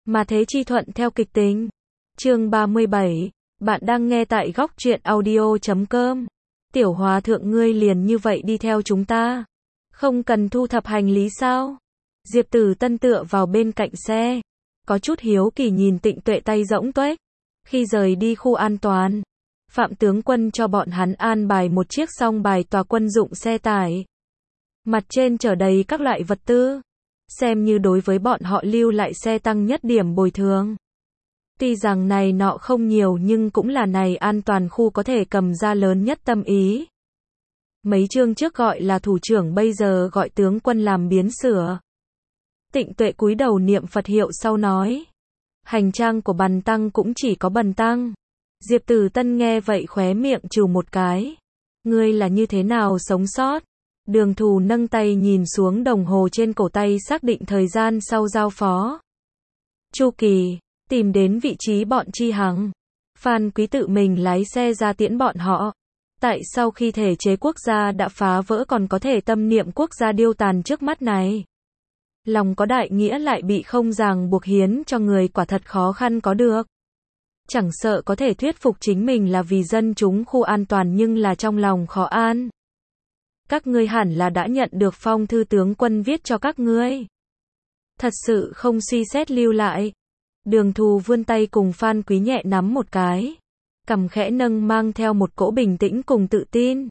Mà thế chi thuận theo kịch tính. Chương 37. Bạn đang nghe tại góc truyện audio.com. Tiểu hòa thượng ngươi liền như vậy đi theo chúng ta. Không cần thu thập hành lý sao? Diệp Tử Tân tựa vào bên cạnh xe. Có chút hiếu kỳ nhìn Tịnh Tuệ tay rỗng tuếch. Khi rời đi khu an toàn, Phạm tướng quân cho bọn hắn an bài một chiếc song bài tòa quân dụng xe tải. Mặt trên chở đầy các loại vật tư. Xem như đối với bọn họ lưu lại xe tăng nhất điểm bồi thường. Tuy rằng này nọ không nhiều nhưng cũng là này an toàn khu có thể cầm ra lớn nhất tâm ý. Mấy chương trước gọi là thủ trưởng bây giờ gọi tướng quân làm biến sửa. Tịnh Tuệ cúi đầu niệm Phật hiệu sau nói. Hành trang của Bần tăng cũng chỉ có Bần tăng. Diệp Tử Tân nghe vậy khóe miệng trừ một cái. Ngươi là như thế nào sống sót? Đường Thù nâng tay nhìn xuống đồng hồ trên cổ tay xác định thời gian sau giao phó. Chu Kỳ, tìm đến vị trí bọn Chi Hằng. Phan Quý tự mình lái xe ra tiễn bọn họ. Tại sau khi thể chế quốc gia đã phá vỡ còn có thể tâm niệm quốc gia điêu tàn trước mắt này. Lòng có đại nghĩa lại bị không ràng buộc hiến cho người quả thật khó khăn có được. Chẳng sợ có thể thuyết phục chính mình là vì dân chúng khu an toàn nhưng là trong lòng khó an. Các ngươi hẳn là đã nhận được phong thư tướng quân viết cho các ngươi. Thật sự không suy xét lưu lại. Đường Thù vươn tay cùng Phan Quý nhẹ nắm một cái. Cằm khẽ nâng mang theo một cỗ bình tĩnh cùng tự tin.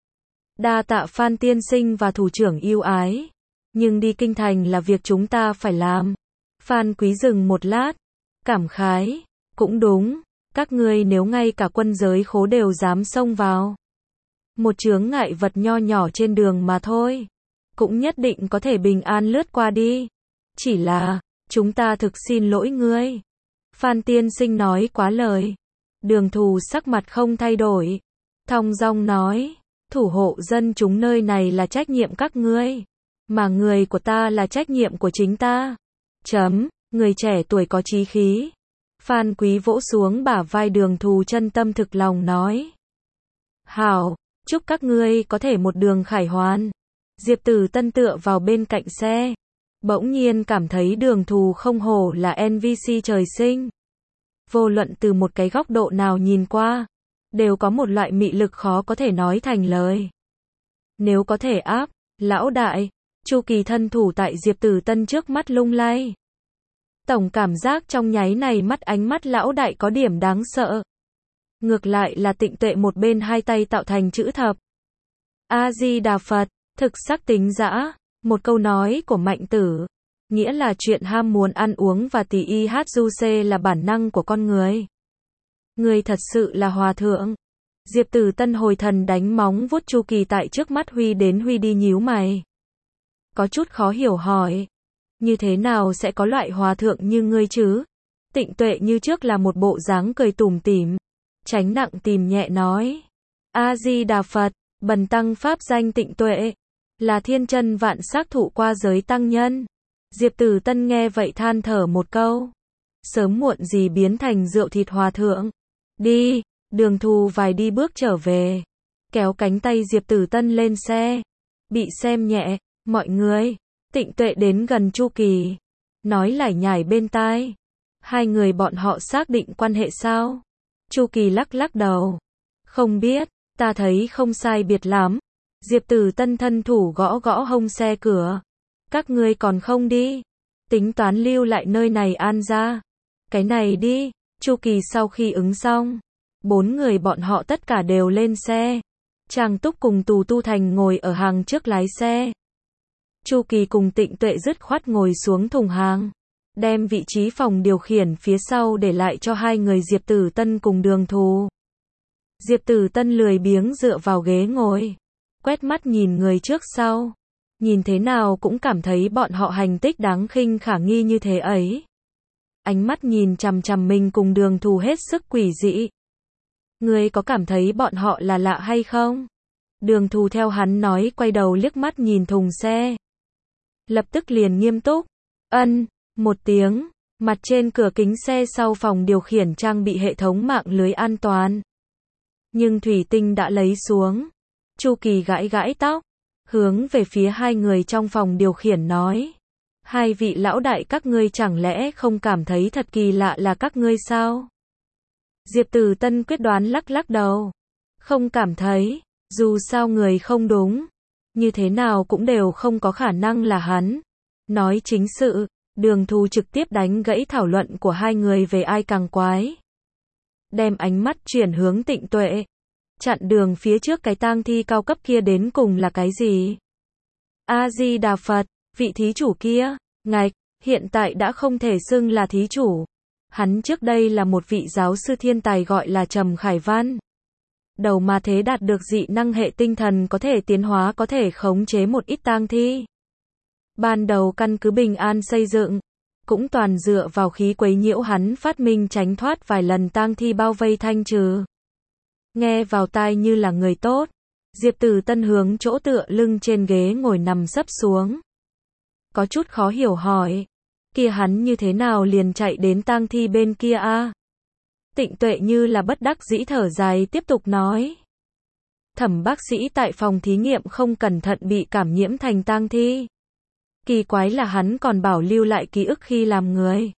Đa tạ Phan tiên sinh và thủ trưởng yêu ái. Nhưng đi kinh thành là việc chúng ta phải làm. Phan Quý dừng một lát. Cảm khái. Cũng đúng. Các ngươi nếu ngay cả quân giới khố đều dám xông vào. Một chướng ngại vật nho nhỏ trên đường mà thôi. Cũng nhất định có thể bình an lướt qua đi. Chỉ là, chúng ta thực xin lỗi ngươi. Phan tiên sinh nói quá lời. Đường Thù sắc mặt không thay đổi. Thong dong nói, thủ hộ dân chúng nơi này là trách nhiệm các ngươi. Mà người của ta là trách nhiệm của chính ta. Người trẻ tuổi có chí khí. Phan Quý vỗ xuống bả vai Đường Thù chân tâm thực lòng nói. Hảo, chúc các ngươi có thể một đường khải hoàn. Diệp Tử Tân tựa vào bên cạnh xe. Bỗng nhiên cảm thấy Đường Thù không hổ là NPC trời sinh. Vô luận từ một cái góc độ nào nhìn qua, đều có một loại mị lực khó có thể nói thành lời. Nếu có thể áp, lão đại, Chu Kỳ thân thủ tại Diệp Tử Tân trước mắt lung lay. Tổng cảm giác trong nháy này ánh mắt lão đại có điểm đáng sợ. Ngược lại là Tịnh Tuệ một bên hai tay tạo thành chữ thập. A-di-đà Phật, thực sắc tính dã, một câu nói của Mạnh Tử. Nghĩa là chuyện ham muốn ăn uống và tỳ y hát du xê là bản năng của con người. Người thật sự là hòa thượng. Diệp Tử Tân hồi thần đánh móng vuốt Chu Kỳ tại trước mắt huy đến huy đi nhíu mày. Có chút khó hiểu hỏi. Như thế nào sẽ có loại hòa thượng như ngươi chứ? Tịnh Tuệ như trước là một bộ dáng cười tủm tỉm. Tránh nặng tìm nhẹ nói. A-di-đà Phật, Bần tăng pháp danh Tịnh Tuệ. Là thiên chân vạn sắc thụ qua giới tăng nhân. Diệp Tử Tân nghe vậy than thở một câu. Sớm muộn gì biến thành rượu thịt hòa thượng. Đi, Đường Thù vài đi bước trở về. Kéo cánh tay Diệp Tử Tân lên xe. Bị xem nhẹ, mọi người. Tịnh Tuệ đến gần Chu Kỳ. Nói lải nhải bên tai. Hai người bọn họ xác định quan hệ sao? Chu Kỳ lắc lắc đầu. Không biết, ta thấy không sai biệt lắm. Diệp Tử Tân thân thủ gõ gõ hông xe cửa. Các ngươi còn không đi. Tính toán lưu lại nơi này an ra. Cái này đi. Chu Kỳ sau khi ứng xong. 4 người bọn họ tất cả đều lên xe. Trang Túc cùng Tù Tu Thành ngồi ở hàng trước lái xe. Chu Kỳ cùng Tịnh Tuệ dứt khoát ngồi xuống thùng hàng. Đem vị trí phòng điều khiển phía sau để lại cho hai người Diệp Tử Tân cùng Đường Thù. Diệp Tử Tân lười biếng dựa vào ghế ngồi. Quét mắt nhìn người trước sau. Nhìn thế nào cũng cảm thấy bọn họ hành tích đáng khinh khả nghi như thế ấy. Ánh mắt nhìn chằm chằm mình cùng Đường Thù hết sức quỷ dị. Ngươi có cảm thấy bọn họ là lạ hay không? Đường Thù theo hắn nói quay đầu liếc mắt nhìn thùng xe. Lập tức liền nghiêm túc. Một tiếng. Mặt trên cửa kính xe sau phòng điều khiển trang bị hệ thống mạng lưới an toàn. Nhưng thủy tinh đã lấy xuống. Chu Kỳ gãi gãi tóc. Hướng về phía hai người trong phòng điều khiển nói. Hai vị lão đại các ngươi chẳng lẽ không cảm thấy thật kỳ lạ là các ngươi sao? Diệp Tử Tân quyết đoán lắc lắc đầu. Không cảm thấy, dù sao người không đúng, như thế nào cũng đều không có khả năng là hắn. Nói chính sự, Đường Thù trực tiếp đánh gãy thảo luận của hai người về ai càng quái. Đem ánh mắt chuyển hướng Tịnh Tuệ. Chặn đường phía trước cái tang thi cao cấp kia đến cùng là cái gì? A-di-đà Phật, vị thí chủ kia, ngạch, hiện tại đã không thể xưng là thí chủ. Hắn trước đây là một vị giáo sư thiên tài gọi là Trầm Khải Văn. Đầu mà thế đạt được dị năng hệ tinh thần có thể tiến hóa có thể khống chế một ít tang thi. Ban đầu căn cứ Bình An xây dựng, cũng toàn dựa vào khí quấy nhiễu hắn phát minh tránh thoát vài lần tang thi bao vây thanh trừ. Nghe vào tai như là người tốt. Diệp Tử Tân hướng chỗ tựa lưng trên ghế ngồi nằm sấp xuống. Có chút khó hiểu hỏi. Kia hắn như thế nào liền chạy đến tang thi bên kia a? Tịnh Tuệ như là bất đắc dĩ thở dài tiếp tục nói. Thẩm bác sĩ tại phòng thí nghiệm không cẩn thận bị cảm nhiễm thành tang thi. Kỳ quái là hắn còn bảo lưu lại ký ức khi làm người.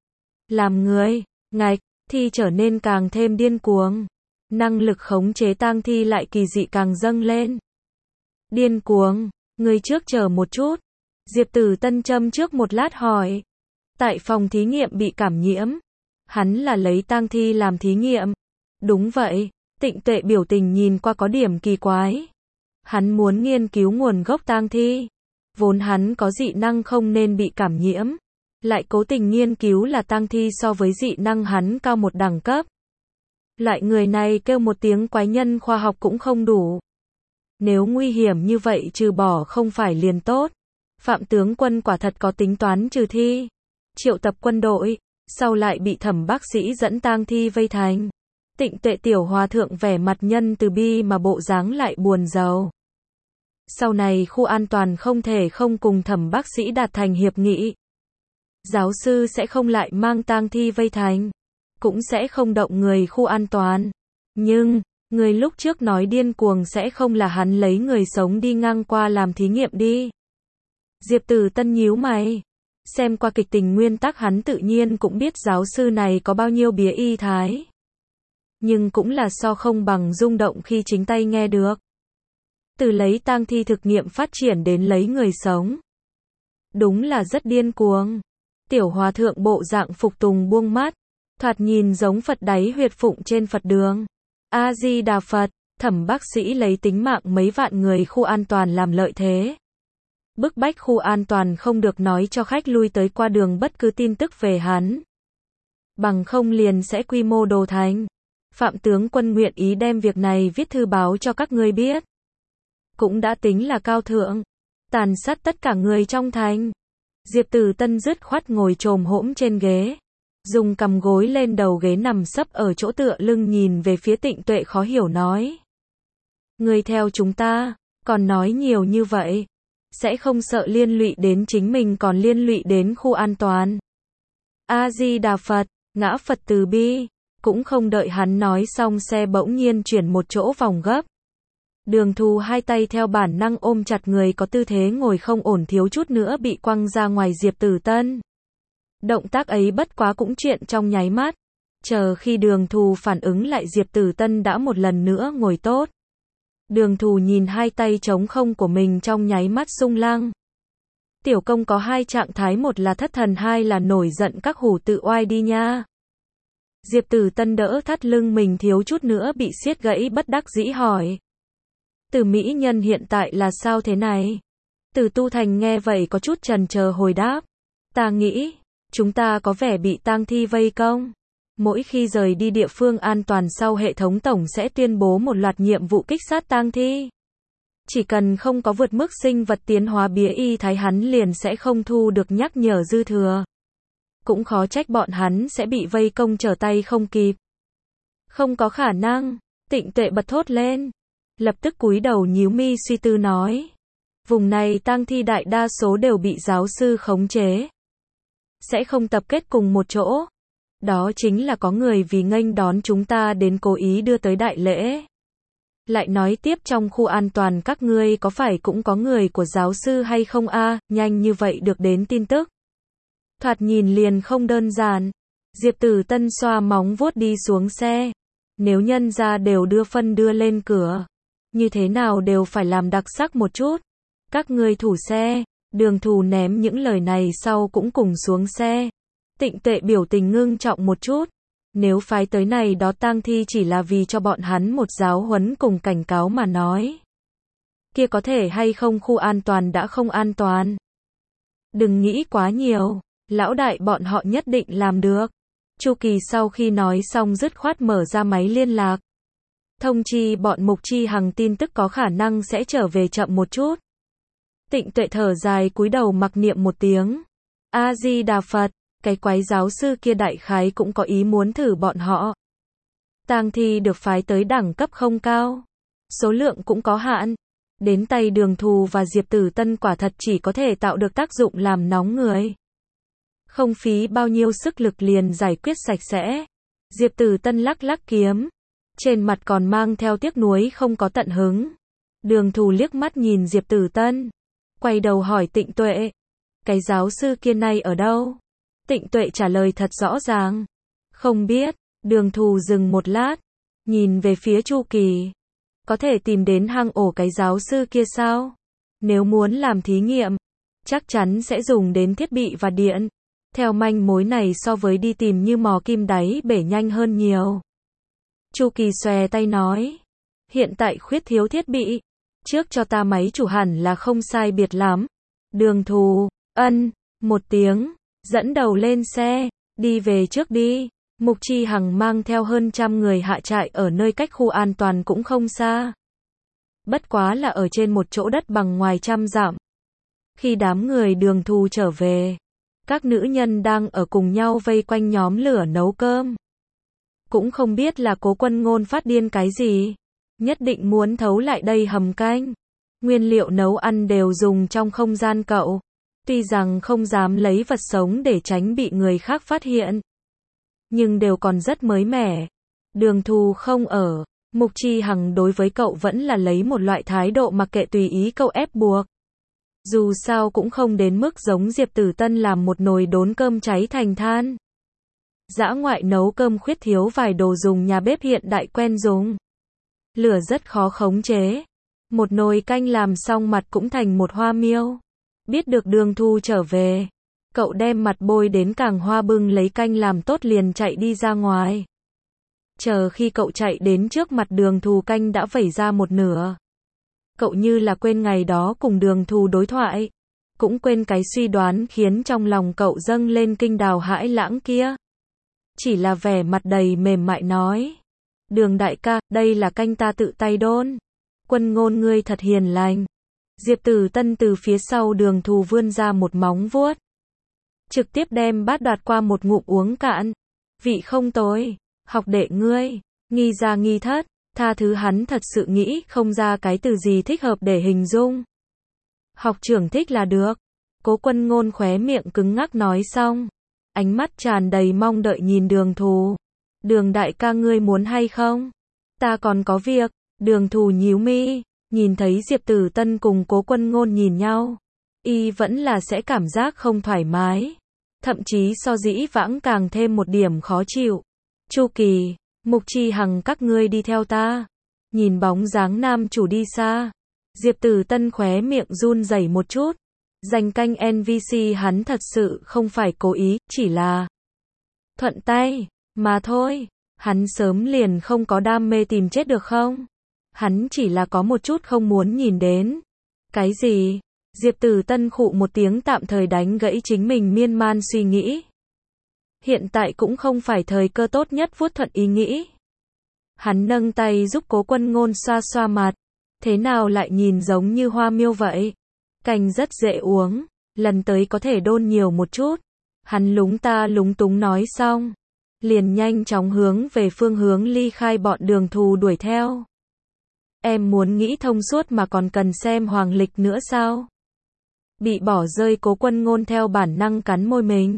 Làm người, ngạch, thi trở nên càng thêm điên cuồng. Năng lực khống chế tang thi lại kỳ dị càng dâng lên. Điên cuồng, người trước chờ một chút. Diệp Tử Tân châm trước một lát hỏi. Tại phòng thí nghiệm bị cảm nhiễm. Hắn là lấy tang thi làm thí nghiệm. Đúng vậy, Tịnh Tuệ biểu tình nhìn qua có điểm kỳ quái. Hắn muốn nghiên cứu nguồn gốc tang thi. Vốn hắn có dị năng không nên bị cảm nhiễm. Lại cố tình nghiên cứu là tang thi so với dị năng hắn cao một đẳng cấp. Loại người này kêu một tiếng quái nhân khoa học cũng không đủ. Nếu nguy hiểm như vậy trừ bỏ không phải liền tốt. Phạm tướng quân quả thật có tính toán trừ thi. Triệu tập quân đội, sau lại bị Thẩm bác sĩ dẫn tang thi vây thành. Tịnh Tuệ tiểu hòa thượng vẻ mặt nhân từ bi mà bộ dáng lại buồn rầu. Sau này khu an toàn không thể không cùng Thẩm bác sĩ đạt thành hiệp nghị. Giáo sư sẽ không lại mang tang thi vây thành. Cũng sẽ không động người khu an toàn. Nhưng, người lúc trước nói điên cuồng sẽ không là hắn lấy người sống đi ngang qua làm thí nghiệm đi. Diệp Tử Tân nhíu mày. Xem qua kịch tình nguyên tắc hắn tự nhiên cũng biết giáo sư này có bao nhiêu bía y thái. Nhưng cũng là so không bằng rung động khi chính tay nghe được. Từ lấy tang thi thực nghiệm phát triển đến lấy người sống. Đúng là rất điên cuồng. Tiểu hòa thượng bộ dạng phục tùng buông mắt. Thoạt nhìn giống Phật đáy huyệt phụng trên Phật đường. A-di-đà Phật, Thẩm bác sĩ lấy tính mạng mấy vạn người khu an toàn làm lợi thế. Bức bách khu an toàn không được nói cho khách lui tới qua đường bất cứ tin tức về hắn. Bằng không liền sẽ quy mô đồ thành. Phạm tướng quân nguyện ý đem việc này viết thư báo cho các ngươi biết. Cũng đã tính là cao thượng. Tàn sát tất cả người trong thành. Diệp Tử Tân dứt khoát ngồi chồm hỗn trên ghế. Dùng cầm gối lên đầu ghế nằm sấp ở chỗ tựa lưng nhìn về phía Tịnh Tuệ khó hiểu nói. Người theo chúng ta, còn nói nhiều như vậy. Sẽ không sợ liên lụy đến chính mình còn liên lụy đến khu an toàn. A-di-đà Phật, ngã Phật từ bi. Cũng không đợi hắn nói xong xe bỗng nhiên chuyển một chỗ vòng gấp. Đường Thù hai tay theo bản năng ôm chặt người có tư thế ngồi không ổn thiếu chút nữa bị quăng ra ngoài Diệp Tử Tân. Động tác ấy bất quá cũng chuyện trong nháy mắt. Chờ khi Đường Thù phản ứng lại Diệp Tử Tân đã một lần nữa ngồi tốt. Đường Thù nhìn hai tay trống không của mình trong nháy mắt sung lăng. Tiểu công có hai trạng thái, một là thất thần, hai là nổi giận các hủ tự oai đi nha. Diệp Tử Tân đỡ thắt lưng mình thiếu chút nữa bị siết gãy bất đắc dĩ hỏi. Từ mỹ nhân hiện tại là sao thế này? Từ Tu Thành nghe vậy có chút chần chờ hồi đáp. Ta nghĩ, chúng ta có vẻ bị tang thi vây công. Mỗi khi rời đi địa phương an toàn sau hệ thống tổng sẽ tuyên bố một loạt nhiệm vụ kích sát tang thi. Chỉ cần không có vượt mức sinh vật tiến hóa bía y thái hắn liền sẽ không thu được nhắc nhở dư thừa. Cũng khó trách bọn hắn sẽ bị vây công trở tay không kịp. Không có khả năng, Tịnh Tuệ bật thốt lên. Lập tức cúi đầu nhíu mi suy tư nói. Vùng này tang thi đại đa số đều bị giáo sư khống chế. Sẽ không tập kết cùng một chỗ. Đó chính là có người vì nghênh đón chúng ta đến cố ý đưa tới đại lễ. Lại nói tiếp trong khu an toàn các ngươi có phải cũng có người của giáo sư hay không a? Nhanh như vậy được đến tin tức. Thoạt nhìn liền không đơn giản. Diệp Tử Tân xoa móng vuốt đi xuống xe. Nếu nhân gia đều đưa phân đưa lên cửa, như thế nào đều phải làm đặc sắc một chút. Các ngươi thủ xe. Đường Thù ném những lời này sau cũng cùng xuống xe. Tịnh Tuệ biểu tình ngưng trọng một chút. Nếu phái tới này đó tang thi chỉ là vì cho bọn hắn một giáo huấn cùng cảnh cáo mà nói. Kia có thể hay không khu an toàn đã không an toàn. Đừng nghĩ quá nhiều, lão đại bọn họ nhất định làm được. Chu Kỳ sau khi nói xong dứt khoát mở ra máy liên lạc. Thông chi bọn Mục Chi Hằng tin tức có khả năng sẽ trở về chậm một chút. Tịnh Tuệ thở dài cúi đầu mặc niệm một tiếng. A-di-đà Phật, cái quái giáo sư kia đại khái cũng có ý muốn thử bọn họ. Tang thi được phái tới đẳng cấp không cao. Số lượng cũng có hạn. Đến tay Đường Thù và Diệp Tử Tân quả thật chỉ có thể tạo được tác dụng làm nóng người. Không phí bao nhiêu sức lực liền giải quyết sạch sẽ. Diệp Tử Tân lắc lắc kiếm. Trên mặt còn mang theo tiếc nuối không có tận hứng. Đường Thù liếc mắt nhìn Diệp Tử Tân. Quay đầu hỏi Tịnh Tuệ. Cái giáo sư kia nay ở đâu? Tịnh Tuệ trả lời thật rõ ràng. Không biết. Đường Thù dừng một lát. Nhìn về phía Chu Kỳ. Có thể tìm đến hang ổ cái giáo sư kia sao? Nếu muốn làm thí nghiệm, chắc chắn sẽ dùng đến thiết bị và điện. Theo manh mối này so với đi tìm như mò kim đáy bể nhanh hơn nhiều. Chu Kỳ xòe tay nói. Hiện tại khuyết thiếu thiết bị. Trước cho ta máy chủ hẳn là không sai biệt lắm. Đường Thù, ân, một tiếng, dẫn đầu lên xe, đi về trước đi. Mục Chi Hằng mang theo hơn 100 người hạ trại ở nơi cách khu an toàn cũng không xa. Bất quá là ở trên một chỗ đất bằng ngoài 100 dặm. Khi đám người Đường Thù trở về, các nữ nhân đang ở cùng nhau vây quanh nhóm lửa nấu cơm. Cũng không biết là Cố Quân Ngôn phát điên cái gì. Nhất định muốn thấu lại đây hầm canh. Nguyên liệu nấu ăn đều dùng trong không gian cậu. Tuy rằng không dám lấy vật sống để tránh bị người khác phát hiện. Nhưng đều còn rất mới mẻ. Đường Thù không ở. Mục Chi Hằng đối với cậu vẫn là lấy một loại thái độ mặc kệ tùy ý cậu ép buộc. Dù sao cũng không đến mức giống Diệp Tử Tân làm một nồi đốn cơm cháy thành than. Dã ngoại nấu cơm khuyết thiếu vài đồ dùng nhà bếp hiện đại quen dùng. Lửa rất khó khống chế. Một nồi canh làm xong mặt cũng thành một hoa miêu. Biết được Đường Thù trở về, cậu đem mặt bôi đến càng hoa bưng lấy canh làm tốt liền chạy đi ra ngoài. Chờ khi cậu chạy đến trước mặt Đường Thù canh đã vẩy ra một nửa. Cậu như là quên ngày đó cùng Đường Thù đối thoại. Cũng quên cái suy đoán khiến trong lòng cậu dâng lên kinh đào hãi lãng kia. Chỉ là vẻ mặt đầy mềm mại nói. Đường đại ca, đây là canh ta tự tay đôn. Quân Ngôn ngươi thật hiền lành. Diệp Tử Tân từ phía sau Đường Thù vươn ra một móng vuốt. Trực tiếp đem bát đoạt qua một ngụm uống cạn. Vị không tồi. Học đệ ngươi. Nghi ra nghi thất. Tha thứ hắn thật sự nghĩ không ra cái từ gì thích hợp để hình dung. Học trưởng thích là được. Cố Quân Ngôn khóe miệng cứng ngắc nói xong. Ánh mắt tràn đầy mong đợi nhìn Đường Thù. Đường đại ca ngươi muốn hay không? Ta còn có việc. Đường Thù nhíu mi. Nhìn thấy Diệp Tử Tân cùng Cố Quân Ngôn nhìn nhau. Y vẫn là sẽ cảm giác không thoải mái. Thậm chí so dĩ vãng càng thêm một điểm khó chịu. Chu Kỳ, Mục Chi Hằng các ngươi đi theo ta. Nhìn bóng dáng nam chủ đi xa. Diệp Tử Tân khóe miệng run rẩy một chút. Giành canh NVC hắn thật sự không phải cố ý, chỉ là thuận tay, mà thôi. Hắn sớm liền không có đam mê tìm chết được không? Hắn chỉ là có một chút không muốn nhìn đến. Cái gì? Diệp Tử Tân khụ một tiếng tạm thời đánh gãy chính mình miên man suy nghĩ. Hiện tại cũng không phải thời cơ tốt nhất vuốt thuận ý nghĩ. Hắn nâng tay giúp Cố Quân Ngôn xoa xoa mặt. Thế nào lại nhìn giống như hoa miêu vậy? Canh rất dễ uống. Lần tới có thể đôn nhiều một chút. Hắn lúng ta lúng túng nói xong. Liền nhanh chóng hướng về phương hướng ly khai bọn Đường Thù đuổi theo. Em muốn nghĩ thông suốt mà còn cần xem hoàng lịch nữa sao? Bị bỏ rơi Cố Quân Ngôn theo bản năng cắn môi mình.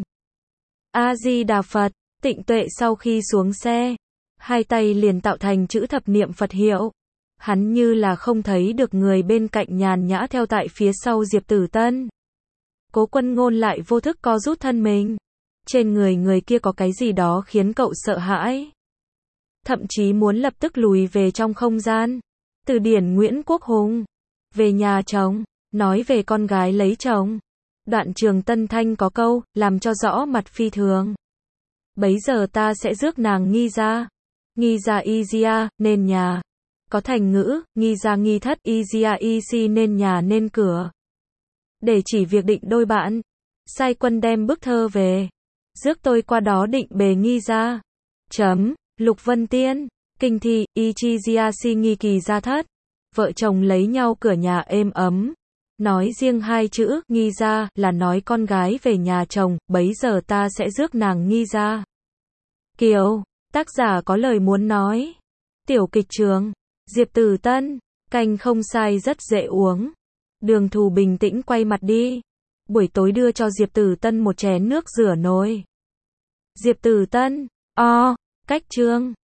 A-di-đà Phật, Tịnh Tuệ sau khi xuống xe, hai tay liền tạo thành chữ thập niệm Phật hiệu. Hắn như là không thấy được người bên cạnh nhàn nhã theo tại phía sau Diệp Tử Tân. Cố Quân Ngôn lại vô thức co rút thân mình. Trên người người kia có cái gì đó khiến cậu sợ hãi. Thậm chí muốn lập tức lùi về trong không gian. Từ điển Nguyễn Quốc Hùng. Về nhà chồng. Nói về con gái lấy chồng. Đoạn Trường Tân Thanh có câu, làm cho rõ mặt phi thường. Bấy giờ ta sẽ rước nàng nghi ra. Nghi ra y gia, nên nhà. Có thành ngữ, nghi ra nghi thất y gia y si nên nhà nên cửa. Để chỉ việc định đôi bạn. Sai quân đem bức thơ về. Rước tôi qua đó định bề nghi ra. Lục Vân Tiên. Kinh thi, y chi gia si nghi kỳ gia thất. Vợ chồng lấy nhau cửa nhà êm ấm. Nói riêng hai chữ, nghi ra, là nói con gái về nhà chồng, bấy giờ ta sẽ rước nàng nghi ra. Kiều, tác giả có lời muốn nói. Tiểu kịch trường, Diệp Tử Tân, canh không sai rất dễ uống. Đường Thù bình tĩnh quay mặt đi. Buổi tối đưa cho Diệp Tử Tân một chén nước rửa nồi. Diệp Tử Tân, cách chương.